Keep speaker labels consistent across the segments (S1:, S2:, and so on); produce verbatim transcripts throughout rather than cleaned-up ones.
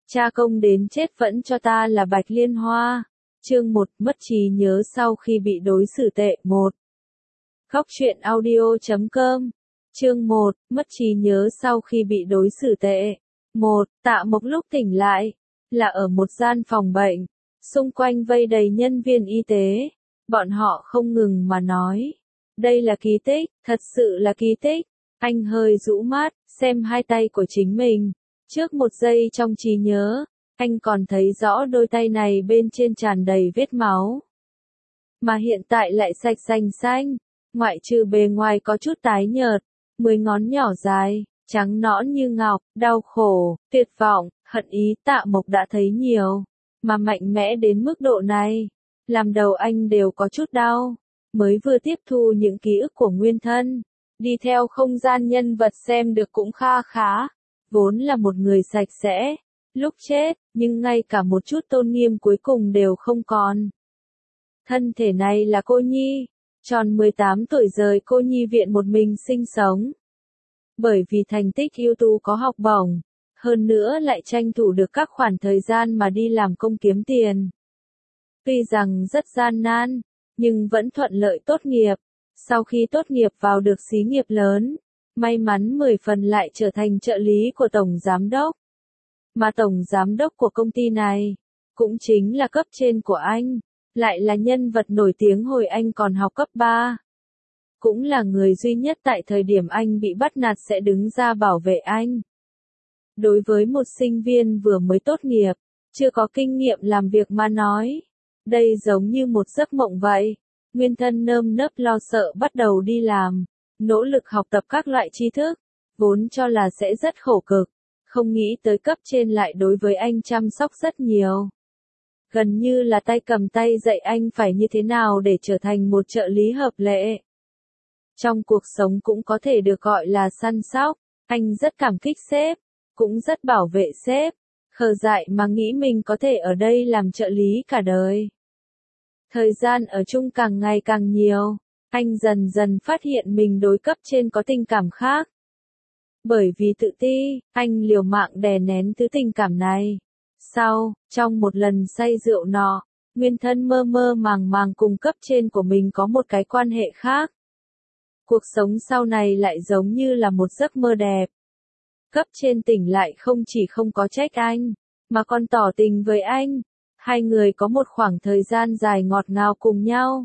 S1: Cha công đến chết vẫn cho ta là Bạch Liên Hoa. Chương một, mất trí nhớ sau khi bị đối xử tệ. một. Góc truyện audio chấm com. Chương một, mất trí nhớ sau khi bị đối xử tệ. một. Tạ Mộc lúc tỉnh lại, là ở một gian phòng bệnh, xung quanh vây đầy nhân viên y tế. Bọn họ không ngừng mà nói, đây là kỳ tích, thật sự là kỳ tích. Anh hơi rũ mắt, xem hai tay của chính mình. Trước một giây trong trí nhớ, anh còn thấy rõ đôi tay này bên trên tràn đầy vết máu. Mà hiện tại lại sạch sành xanh, ngoại trừ bề ngoài có chút tái nhợt, mười ngón nhỏ dài, trắng nõn như ngọc, đau khổ, tuyệt vọng, hận ý Tạ Mộc đã thấy nhiều, mà mạnh mẽ đến mức độ này, làm đầu anh đều có chút đau. Mới vừa tiếp thu những ký ức của nguyên thân, đi theo không gian nhân vật xem được cũng kha khá, vốn là một người sạch sẽ, lúc chết, nhưng ngay cả một chút tôn nghiêm cuối cùng đều không còn. Thân thể này là cô nhi, tròn mười tám tuổi rời cô nhi viện một mình sinh sống. Bởi vì thành tích ưu tú có học bổng, hơn nữa lại tranh thủ được các khoản thời gian mà đi làm công kiếm tiền. Tuy rằng rất gian nan, nhưng vẫn thuận lợi tốt nghiệp. Sau khi tốt nghiệp vào được xí nghiệp lớn, may mắn mười phần lại trở thành trợ lý của tổng giám đốc. Mà tổng giám đốc của công ty này, cũng chính là cấp trên của anh, lại là nhân vật nổi tiếng hồi anh còn học cấp ba. Cũng là người duy nhất tại thời điểm anh bị bắt nạt sẽ đứng ra bảo vệ anh. Đối với một sinh viên vừa mới tốt nghiệp, chưa có kinh nghiệm làm việc mà nói, đây giống như một giấc mộng vậy. Nguyên thân nơm nớp lo sợ bắt đầu đi làm, nỗ lực học tập các loại tri thức, vốn cho là sẽ rất khổ cực, không nghĩ tới cấp trên lại đối với anh chăm sóc rất nhiều. Gần như là tay cầm tay dạy anh phải như thế nào để trở thành một trợ lý hợp lệ. Trong cuộc sống cũng có thể được gọi là săn sóc, anh rất cảm kích sếp, cũng rất bảo vệ sếp, khờ dại mà nghĩ mình có thể ở đây làm trợ lý cả đời. Thời gian ở chung càng ngày càng nhiều, anh dần dần phát hiện mình đối cấp trên có tình cảm khác. Bởi vì tự ti, anh liều mạng đè nén thứ tình cảm này. Sau, trong một lần say rượu nọ, nguyên thân mơ mơ màng màng cùng cấp trên của mình có một cái quan hệ khác. Cuộc sống sau này lại giống như là một giấc mơ đẹp. Cấp trên tỉnh lại không chỉ không có trách anh, mà còn tỏ tình với anh. Hai người có một khoảng thời gian dài ngọt ngào cùng nhau.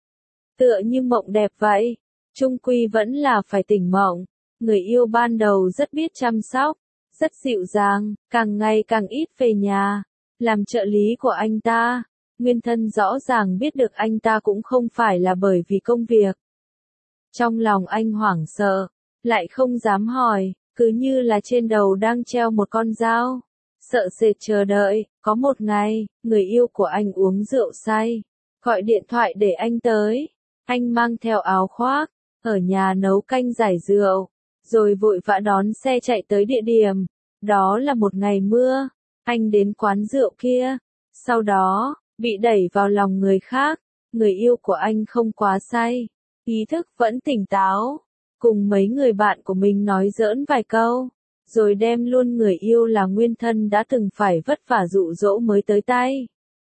S1: Tựa như mộng đẹp vậy, chung quy vẫn là phải tỉnh mộng. Người yêu ban đầu rất biết chăm sóc, rất dịu dàng, càng ngày càng ít về nhà. Làm trợ lý của anh ta, nguyên thân rõ ràng biết được anh ta cũng không phải là bởi vì công việc. Trong lòng anh hoảng sợ, lại không dám hỏi, cứ như là trên đầu đang treo một con dao. Sợ sệt chờ đợi, có một ngày, người yêu của anh uống rượu say, gọi điện thoại để anh tới. Anh mang theo áo khoác, ở nhà nấu canh giải rượu, rồi vội vã đón xe chạy tới địa điểm. Đó là một ngày mưa, anh đến quán rượu kia, sau đó, bị đẩy vào lòng người khác. Người yêu của anh không quá say, ý thức vẫn tỉnh táo, cùng mấy người bạn của mình nói giỡn vài câu. Rồi đem luôn người yêu là nguyên thân đã từng phải vất vả dụ dỗ mới tới tay.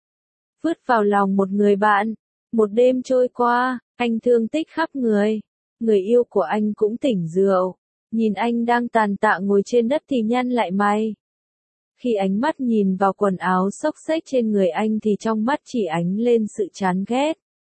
S1: Vứt vào lòng một người bạn, một đêm trôi qua, anh thương tích khắp người. Người yêu của anh cũng tỉnh rượu, nhìn anh đang tàn tạ ngồi trên đất thì nhăn lại mày. Khi ánh mắt nhìn vào quần áo xốc xếch trên người anh thì trong mắt chỉ ánh lên sự chán ghét.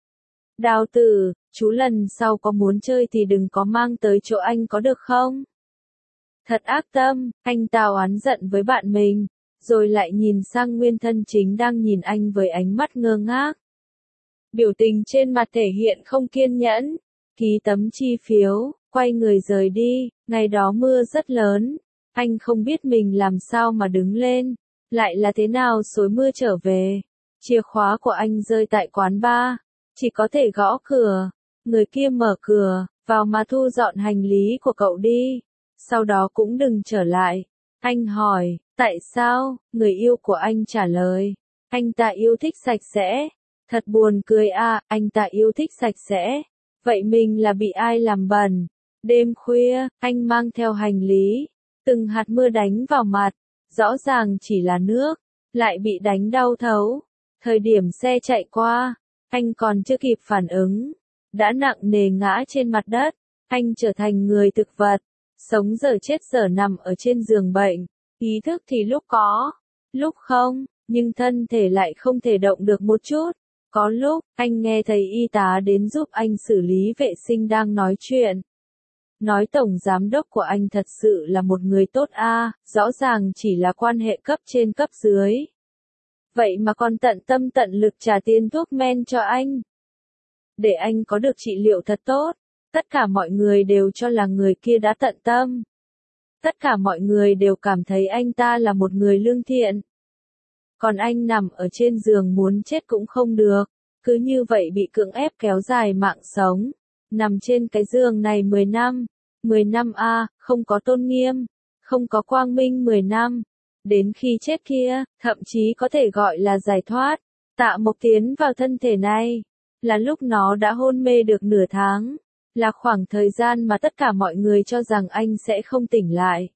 S1: Đào tử, chú lần sau có muốn chơi thì đừng có mang tới chỗ anh có được không? Thật ác tâm, anh ta oán giận với bạn mình, rồi lại nhìn sang nguyên thân chính đang nhìn anh với ánh mắt ngơ ngác. Biểu tình trên mặt thể hiện không kiên nhẫn, ký tấm chi phiếu, quay người rời đi. Ngày đó mưa rất lớn, anh không biết mình làm sao mà đứng lên, lại là thế nào xối mưa trở về. Chìa khóa của anh rơi tại quán bar, chỉ có thể gõ cửa, người kia mở cửa, vào mà thu dọn hành lý của cậu đi. Sau đó cũng đừng trở lại. Anh hỏi, tại sao? Người yêu của anh trả lời, anh ta yêu thích sạch sẽ. Thật buồn cười à, anh ta yêu thích sạch sẽ. Vậy mình là bị ai làm bẩn? Đêm khuya, anh mang theo hành lý, từng hạt mưa đánh vào mặt, rõ ràng chỉ là nước, lại bị đánh đau thấu. Thời điểm xe chạy qua, anh còn chưa kịp phản ứng, đã nặng nề ngã trên mặt đất, anh trở thành người thực vật, sống giờ chết giờ nằm ở trên giường bệnh, ý thức thì lúc có, lúc không, nhưng thân thể lại không thể động được một chút. Có lúc, anh nghe thấy y tá đến giúp anh xử lý vệ sinh đang nói chuyện. Nói tổng giám đốc của anh thật sự là một người tốt a, rõ ràng chỉ là quan hệ cấp trên cấp dưới. Vậy mà còn tận tâm tận lực trả tiền thuốc men cho anh. Để anh có được trị liệu thật tốt, tất cả mọi người đều cho là người kia đã tận tâm. Tất cả mọi người đều cảm thấy anh ta là một người lương thiện. Còn anh nằm ở trên giường muốn chết cũng không được, cứ như vậy bị cưỡng ép kéo dài mạng sống. Nằm trên cái giường này mười năm, mười năm a, không có tôn nghiêm, không có quang minh mười năm. Đến khi chết kia, thậm chí có thể gọi là giải thoát. Tạ Mộc tiến vào thân thể này, là lúc nó đã hôn mê được nửa tháng, là khoảng thời gian mà tất cả mọi người cho rằng anh sẽ không tỉnh lại.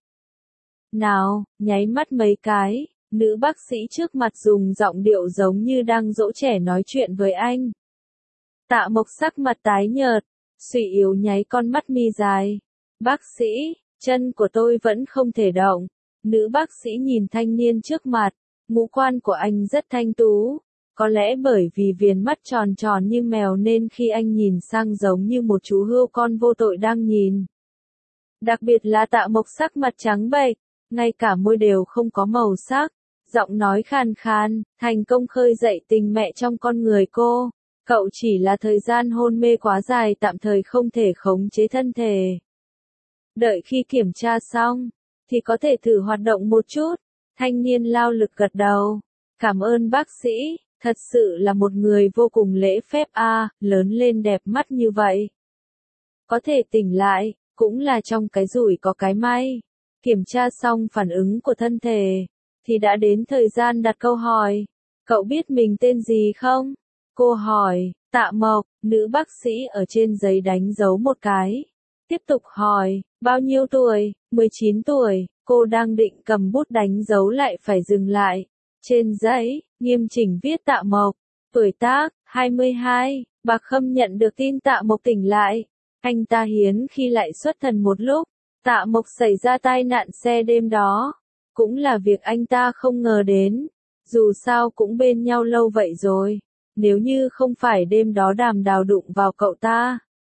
S1: Nào, nháy mắt mấy cái, nữ bác sĩ trước mặt dùng giọng điệu giống như đang dỗ trẻ nói chuyện với anh. Tạ Mộc sắc mặt tái nhợt, suy yếu nháy con mắt mi dài. Bác sĩ, chân của tôi vẫn không thể động. Nữ bác sĩ nhìn thanh niên trước mặt, ngũ quan của anh rất thanh tú. Có lẽ bởi vì viền mắt tròn tròn như mèo nên khi anh nhìn sang giống như một chú hươu con vô tội đang nhìn. Đặc biệt là Tạ Mộc sắc mặt trắng bệch, ngay cả môi đều không có màu sắc, giọng nói khàn khàn, thành công khơi dậy tình mẹ trong con người cô. Cậu chỉ là thời gian hôn mê quá dài tạm thời không thể khống chế thân thể. Đợi khi kiểm tra xong, thì có thể thử hoạt động một chút. Thanh niên lao lực gật đầu. Cảm ơn bác sĩ, thật sự là một người vô cùng lễ phép a, à, lớn lên đẹp mắt như vậy. Có thể tỉnh lại, cũng là trong cái rủi có cái may. Kiểm tra xong phản ứng của thân thể, thì đã đến thời gian đặt câu hỏi. Cậu biết mình tên gì không? Cô hỏi, Tạ Mộc, nữ bác sĩ ở trên giấy đánh dấu một cái. Tiếp tục hỏi, bao nhiêu tuổi? mười chín tuổi, cô đang định cầm bút đánh dấu lại phải dừng lại. Trên giấy, nghiêm chỉnh viết Tạ Mộc, tuổi tác, hai mươi hai, Bạc Khâm nhận được tin Tạ Mộc tỉnh lại. Anh ta hiếm khi lại xuất thần một lúc. Tạ Mộc xảy ra tai nạn xe đêm đó, cũng là việc anh ta không ngờ đến. Dù sao cũng bên nhau lâu vậy rồi, nếu như không phải đêm đó Đàm Đào đụng vào cậu ta,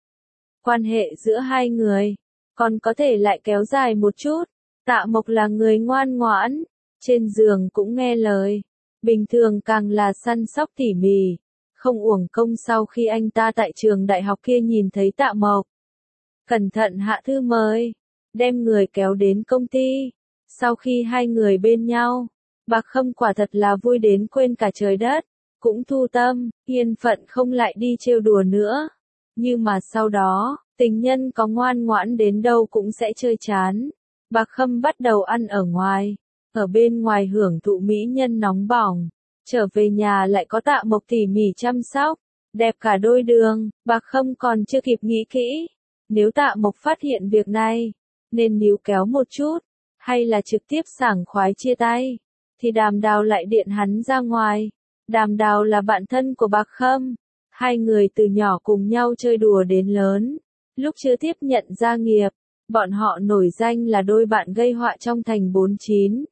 S1: quan hệ giữa hai người còn có thể lại kéo dài một chút. Tạ Mộc là người ngoan ngoãn, trên giường cũng nghe lời, bình thường càng là săn sóc tỉ mỉ. Không uổng công sau khi anh ta tại trường đại học kia nhìn thấy Tạ Mộc, cẩn thận hạ thư mời, đem người kéo đến công ty. Sau khi hai người bên nhau, Bạc Khâm quả thật là vui đến quên cả trời đất, cũng thu tâm, yên phận không lại đi trêu đùa nữa. Nhưng mà sau đó, tình nhân có ngoan ngoãn đến đâu cũng sẽ chơi chán. Bạc Khâm bắt đầu ăn ở ngoài, ở bên ngoài hưởng thụ mỹ nhân nóng bỏng, trở về nhà lại có Tạ Mộc tỉ mỉ chăm sóc, đẹp cả đôi đường. Bạc Khâm còn chưa kịp nghĩ kỹ, nếu Tạ Mộc phát hiện việc này, nên níu kéo một chút, hay là trực tiếp sảng khoái chia tay, thì Đàm Đào lại điện hắn ra ngoài. Đàm Đào là bạn thân của Bạc Khâm, hai người từ nhỏ cùng nhau chơi đùa đến lớn. Lúc chưa tiếp nhận gia nghiệp, bọn họ nổi danh là đôi bạn gây họa trong thành bốn chín.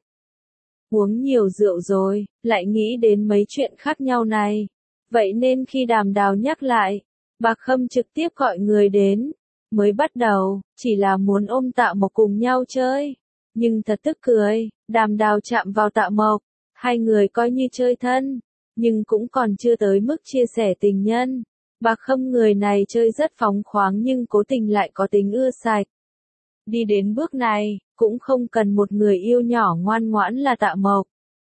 S1: Uống nhiều rượu rồi, lại nghĩ đến mấy chuyện khác nhau này. Vậy nên khi Đàm Đào nhắc lại, Bạc Khâm trực tiếp gọi người đến. Mới bắt đầu, chỉ là muốn ôm Tạ Mộc cùng nhau chơi. Nhưng thật tức cười, Đàm Đào chạm vào Tạ Mộc, hai người coi như chơi thân, nhưng cũng còn chưa tới mức chia sẻ tình nhân. Bạc Khâm người này chơi rất phóng khoáng nhưng cố tình lại có tính ưa sạch. Đi đến bước này, cũng không cần một người yêu nhỏ ngoan ngoãn là Tạ Mộc.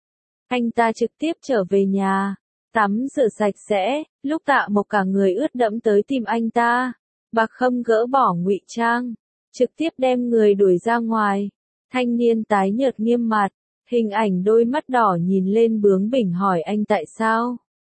S1: Anh ta trực tiếp trở về nhà, tắm rửa sạch sẽ, lúc Tạ Mộc cả người ướt đẫm tới tìm anh ta. Bạc Khâm gỡ bỏ ngụy trang, trực tiếp đem người đuổi ra ngoài. Thanh niên tái nhợt nghiêm mặt, hình ảnh đôi mắt đỏ nhìn lên bướng bỉnh hỏi anh tại sao.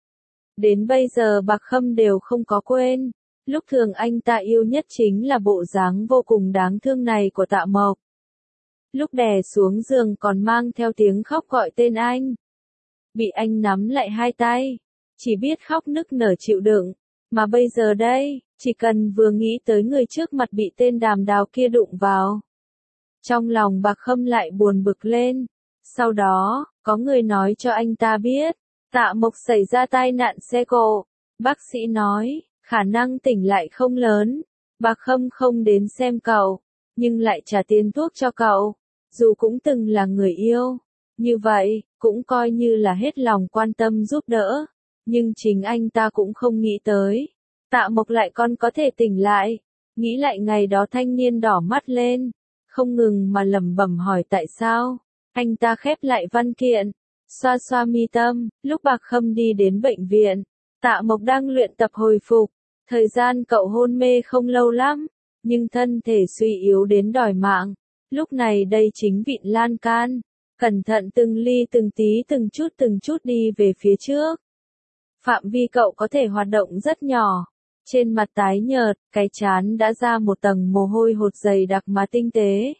S1: Đến bây giờ Bạc Khâm đều không có quên, lúc thường anh ta yêu nhất chính là bộ dáng vô cùng đáng thương này của Tạ Mộc. lúc đè xuống giường còn mang theo tiếng khóc gọi tên anh. Bị anh nắm lại hai tay, chỉ biết khóc nức nở chịu đựng, mà bây giờ đây, chỉ cần vừa nghĩ tới người trước mặt bị tên Đàm Đào kia đụng vào. Trong lòng Bạc Khâm lại buồn bực lên, sau đó, có người nói cho anh ta biết, Tạ Mộc xảy ra tai nạn xe cộ, bác sĩ nói, khả năng tỉnh lại không lớn, Bạc Khâm không đến xem cậu, nhưng lại trả tiền thuốc cho cậu, dù cũng từng là người yêu, như vậy, cũng coi như là hết lòng quan tâm giúp đỡ, nhưng chính anh ta cũng không nghĩ tới, Tạ Mộc lại còn có thể tỉnh lại, nghĩ lại ngày đó thanh niên đỏ mắt lên, không ngừng mà lẩm bẩm hỏi tại sao, anh ta khép lại văn kiện, xoa xoa mi tâm, lúc Bạc Khâm đi đến bệnh viện, Tạ Mộc đang luyện tập hồi phục, thời gian cậu hôn mê không lâu lắm, nhưng thân thể suy yếu đến đòi mạng, lúc này đây chính vịn lan can, cẩn thận từng ly từng tí từng chút từng chút đi về phía trước. Phạm vi cậu có thể hoạt động rất nhỏ, trên mặt tái nhợt, cái trán đã ra một tầng mồ hôi hột dày đặc mà tinh tế.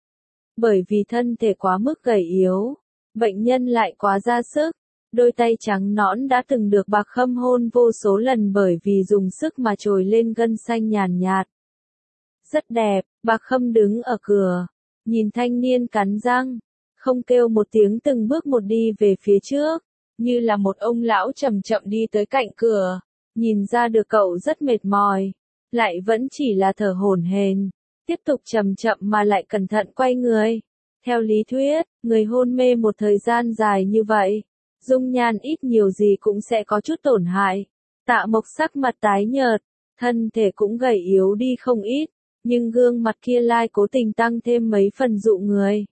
S1: Bởi vì thân thể quá mức gầy yếu, bệnh nhân lại quá ra sức, đôi tay trắng nõn đã từng được Bạc Khâm hôn vô số lần bởi vì dùng sức mà trồi lên gân xanh nhàn nhạt. Rất đẹp, Bạc Khâm đứng ở cửa, nhìn thanh niên cắn răng, không kêu một tiếng từng bước một đi về phía trước, như là một ông lão chậm chậm đi tới cạnh cửa, nhìn ra được cậu rất mệt mỏi, lại vẫn chỉ là thở hổn hển, tiếp tục chậm chậm mà lại cẩn thận quay người. Theo lý thuyết, người hôn mê một thời gian dài như vậy, dung nhan ít nhiều gì cũng sẽ có chút tổn hại. Tạ Mộc sắc mặt tái nhợt, thân thể cũng gầy yếu đi không ít, nhưng gương mặt kia lai cố tình tăng thêm mấy phần dụ người.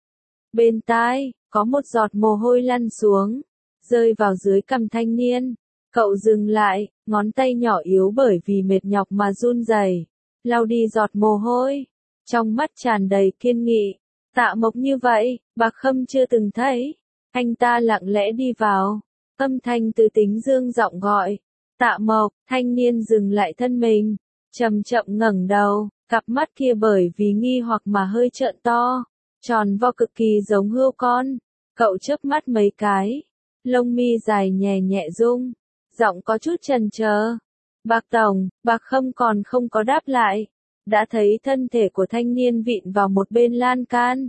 S1: Bên tai, có một giọt mồ hôi lăn xuống, rơi vào dưới cằm thanh niên. Cậu dừng lại, ngón tay nhỏ yếu bởi vì mệt nhọc mà run rẩy, lau đi giọt mồ hôi, trong mắt tràn đầy kiên nghị. Tạ Mộc như vậy, Bạc Khâm chưa từng thấy. Anh ta lặng lẽ đi vào, âm thanh từ tính dương giọng gọi. Tạ Mộc, thanh niên dừng lại thân mình, chậm chậm ngẩng đầu, cặp mắt kia bởi vì nghi hoặc mà hơi trợn to, tròn vo cực kỳ giống hươu con. Cậu chớp mắt mấy cái, lông mi dài nhẹ nhẹ rung, giọng có chút chần chờ. Bạc Tổng, Bạc Khâm còn không có đáp lại, đã thấy thân thể của thanh niên vịn vào một bên lan can.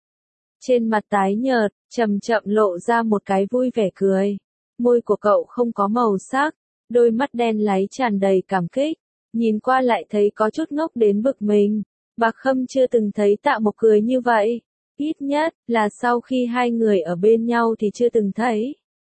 S1: Trên mặt tái nhợt, chậm chậm lộ ra một cái vui vẻ cười. Môi của cậu không có màu sắc, đôi mắt đen láy tràn đầy cảm kích, nhìn qua lại thấy có chút ngốc đến bực mình. Bạc Khâm chưa từng thấy Tạ Mộc cười như vậy, ít nhất là sau khi hai người ở bên nhau thì chưa từng thấy.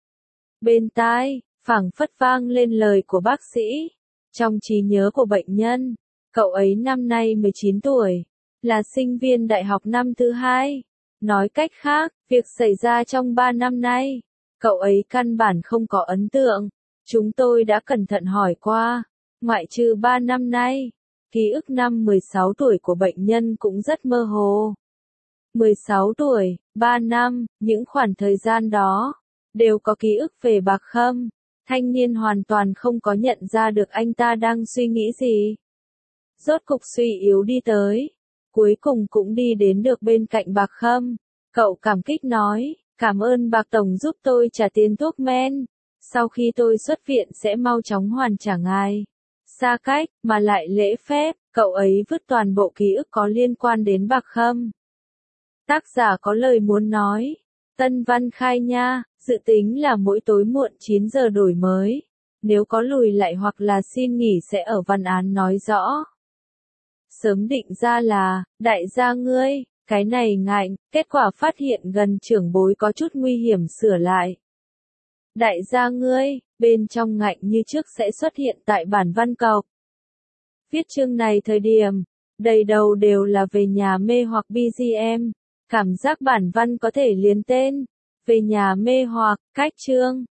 S1: Bên tai, phảng phất vang lên lời của bác sĩ. Trong trí nhớ của bệnh nhân, cậu ấy năm nay mười chín tuổi, là sinh viên đại học năm thứ hai. Nói cách khác, việc xảy ra trong ba năm nay, cậu ấy căn bản không có ấn tượng. Chúng tôi đã cẩn thận hỏi qua, ngoại trừ ba năm nay, ký ức năm mười sáu tuổi của bệnh nhân cũng rất mơ hồ. mười sáu tuổi, ba năm, những khoảng thời gian đó, đều có ký ức về Bạc Khâm. Thanh niên hoàn toàn không có nhận ra được anh ta đang suy nghĩ gì. Rốt cục suy yếu đi tới, cuối cùng cũng đi đến được bên cạnh Bạc Khâm. Cậu cảm kích nói, cảm ơn Bạc Tổng giúp tôi trả tiền thuốc men. Sau khi tôi xuất viện sẽ mau chóng hoàn trả ngài. Xa cách, mà lại lễ phép, cậu ấy vứt toàn bộ ký ức có liên quan đến Bạc Khâm. Tác giả có lời muốn nói. Tân Văn Khai nha, dự tính là mỗi tối muộn chín giờ đổi mới. Nếu có lùi lại hoặc là xin nghỉ sẽ ở văn án nói rõ. Sớm định ra là, đại gia ngươi, cái này ngạnh, kết quả phát hiện gần trưởng bối có chút nguy hiểm sửa lại. Đại gia ngươi, bên trong ngạnh như trước sẽ xuất hiện tại bản văn cọc. Viết chương này thời điểm, đầy đầu đều là về nhà mê hoặc bê giê em. Cảm giác bản văn có thể liền tên, về nhà mê hoặc, cách chương.